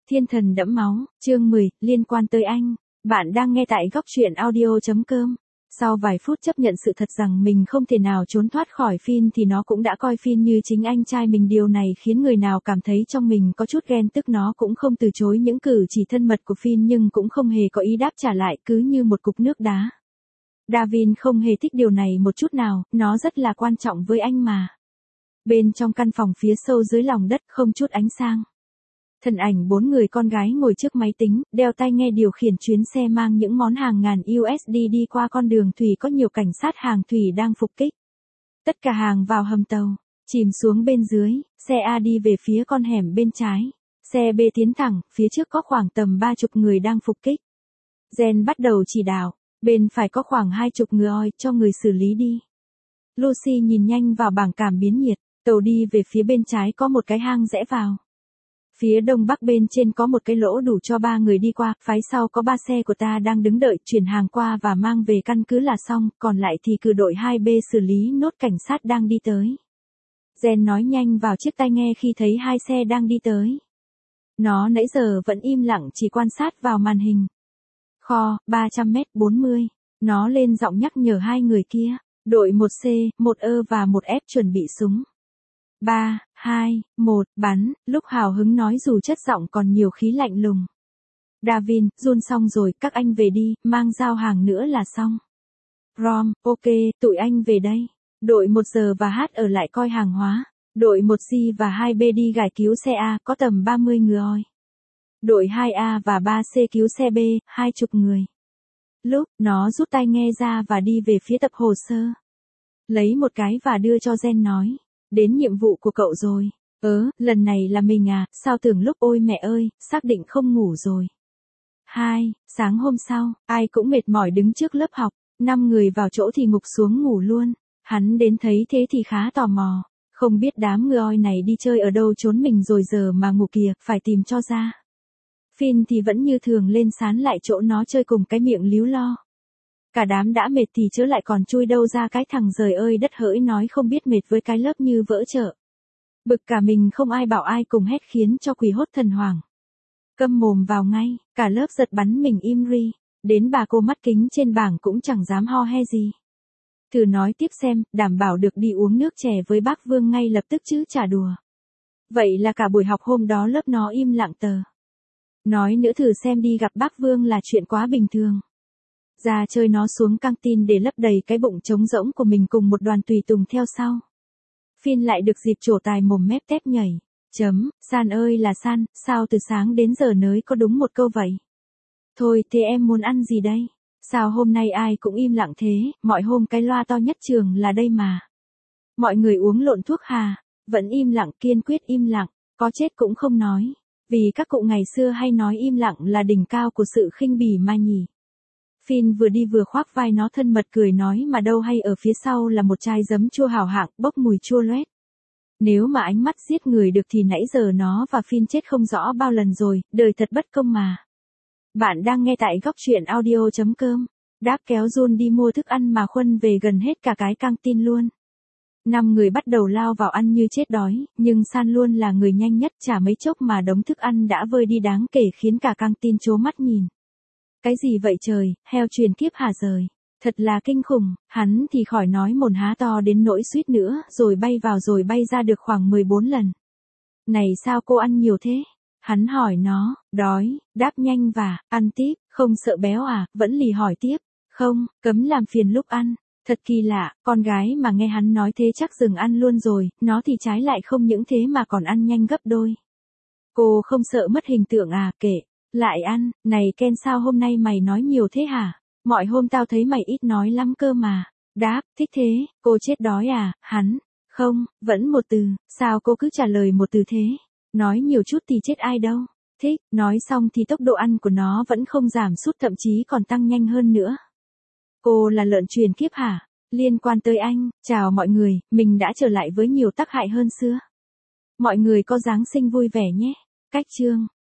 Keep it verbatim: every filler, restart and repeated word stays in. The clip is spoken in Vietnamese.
Thiên thần đẫm máu, chương mười, liên quan tới anh. Bạn đang nghe tại góc truyện audio.com. Sau vài phút chấp nhận sự thật rằng mình không thể nào trốn thoát khỏi Finn thì nó cũng đã coi Finn như chính anh trai mình. Điều này khiến người nào cảm thấy trong mình có chút ghen tức. Nó cũng không từ chối những cử chỉ thân mật của Finn nhưng cũng không hề có ý đáp trả lại, cứ như một cục nước đá. Davin không hề thích điều này một chút nào, nó rất là quan trọng với anh mà. Bên trong căn phòng phía sâu dưới lòng đất không chút ánh sáng. Thân ảnh bốn người con gái ngồi trước máy tính, đeo tai nghe điều khiển chuyến xe mang những món hàng ngàn u ét đê đi qua con đường thủy có nhiều cảnh sát hàng thủy đang phục kích. Tất cả hàng vào hầm tàu, chìm xuống bên dưới, xe A đi về phía con hẻm bên trái. Xe B tiến thẳng, phía trước có khoảng tầm ba chục người đang phục kích. Jen bắt đầu chỉ đạo, bên phải có khoảng hai chục người, cho người xử lý đi. Lucy nhìn nhanh vào bảng cảm biến nhiệt, tàu đi về phía bên trái có một cái hang rẽ vào. Phía đông bắc bên trên có một cái lỗ đủ cho ba người đi qua, phái sau có ba xe của ta đang đứng đợi, chuyển hàng qua và mang về căn cứ là xong, còn lại thì cử đội hai B xử lý nốt cảnh sát đang đi tới. Jen nói nhanh vào chiếc tai nghe khi thấy hai xe đang đi tới. Nó nãy giờ vẫn im lặng chỉ quan sát vào màn hình. Kho, ba trăm mét bốn mươi. Nó lên giọng nhắc nhở hai người kia, đội một C, một E và một F chuẩn bị súng. ba, hai, một, bắn, lúc hào hứng nói dù chất giọng còn nhiều khí lạnh lùng. Davin, run xong rồi, các anh về đi, mang giao hàng nữa là xong. Rom, ok, tụi anh về đây. Đội một giờ và H ở lại coi hàng hóa. Đội một C và hai B đi gài cứu xe A, có tầm ba mươi người. Đội hai A và ba C cứu xe B, hai chục người. Lúc, nó rút tai nghe ra và đi về phía tập hồ sơ. Lấy một cái và đưa cho Jen nói. Đến nhiệm vụ của cậu rồi. Ớ, lần này là mình à, sao tưởng lúc ôi mẹ ơi, xác định không ngủ rồi. Hai, sáng hôm sau, ai cũng mệt mỏi đứng trước lớp học, năm người vào chỗ thì ngục xuống ngủ luôn. Hắn đến thấy thế thì khá tò mò, không biết đám người này đi chơi ở đâu trốn mình rồi giờ mà ngủ kìa, phải tìm cho ra. Finn thì vẫn như thường lên sán lại chỗ nó chơi cùng cái miệng líu lo. Cả đám đã mệt thì chớ lại còn chui đâu ra cái thằng rời ơi đất hỡi nói không biết mệt với cái lớp như vỡ chợ. Bực cả mình không ai bảo ai cùng hét khiến cho quỷ hốt thần hoàng. Câm mồm vào ngay, cả lớp giật bắn mình im ri, đến bà cô mắt kính trên bảng cũng chẳng dám ho he gì. Thử nói tiếp xem, đảm bảo được đi uống nước chè với bác Vương ngay lập tức chứ chả đùa. Vậy là cả buổi học hôm đó lớp nó im lặng tờ. Nói nữa thử xem đi gặp bác Vương là chuyện quá bình thường. Ra chơi nó xuống căng tin để lấp đầy cái bụng trống rỗng của mình cùng một đoàn tùy tùng theo sau. Finn lại được dịp trổ tài mồm mép tép nhảy. Chấm, San ơi là San, sao từ sáng đến giờ nới có đúng một câu vậy? Thôi thế em muốn ăn gì đây? Sao hôm nay ai cũng im lặng thế, mọi hôm cái loa to nhất trường là đây mà. Mọi người uống lộn thuốc hà, vẫn im lặng kiên quyết im lặng, có chết cũng không nói. Vì các cụ ngày xưa hay nói im lặng là đỉnh cao của sự khinh bỉ mà nhỉ. Finn vừa đi vừa khoác vai nó thân mật cười nói mà đâu hay ở phía sau là một chai giấm chua hảo hạng bốc mùi chua loét. Nếu mà ánh mắt giết người được thì nãy giờ nó và Finn chết không rõ bao lần rồi, đời thật bất công mà. Bạn đang nghe tại góc truyện audio.com. Đáp kéo Jun đi mua thức ăn mà Khuân về gần hết cả cái căng tin luôn. Năm người bắt đầu lao vào ăn như chết đói, nhưng San luôn là người nhanh nhất, chả mấy chốc mà đống thức ăn đã vơi đi đáng kể khiến cả căng tin trố mắt nhìn. Cái gì vậy trời, heo truyền kiếp hả rời. Thật là kinh khủng, hắn thì khỏi nói mồm há to đến nỗi suýt nữa, rồi bay vào rồi bay ra được khoảng mười bốn lần. Này sao cô ăn nhiều thế? Hắn hỏi nó, đói, đáp nhanh và, ăn tiếp, không sợ béo à, vẫn lì hỏi tiếp, không, cấm làm phiền lúc ăn. Thật kỳ lạ, con gái mà nghe hắn nói thế chắc dừng ăn luôn rồi, nó thì trái lại không những thế mà còn ăn nhanh gấp đôi. Cô không sợ mất hình tượng à, kệ. Lại ăn, này Ken sao hôm nay mày nói nhiều thế hả? Mọi hôm tao thấy mày ít nói lắm cơ mà. Đáp, thích thế, cô chết đói à, hắn, không, vẫn một từ, sao cô cứ trả lời một từ thế? Nói nhiều chút thì chết ai đâu. Thích, nói xong thì tốc độ ăn của nó vẫn không giảm sút thậm chí còn tăng nhanh hơn nữa. Cô là lợn truyền kiếp hả? Liên quan tới anh, chào mọi người, mình đã trở lại với nhiều tác hại hơn xưa. Mọi người có Giáng sinh vui vẻ nhé. Cách chương.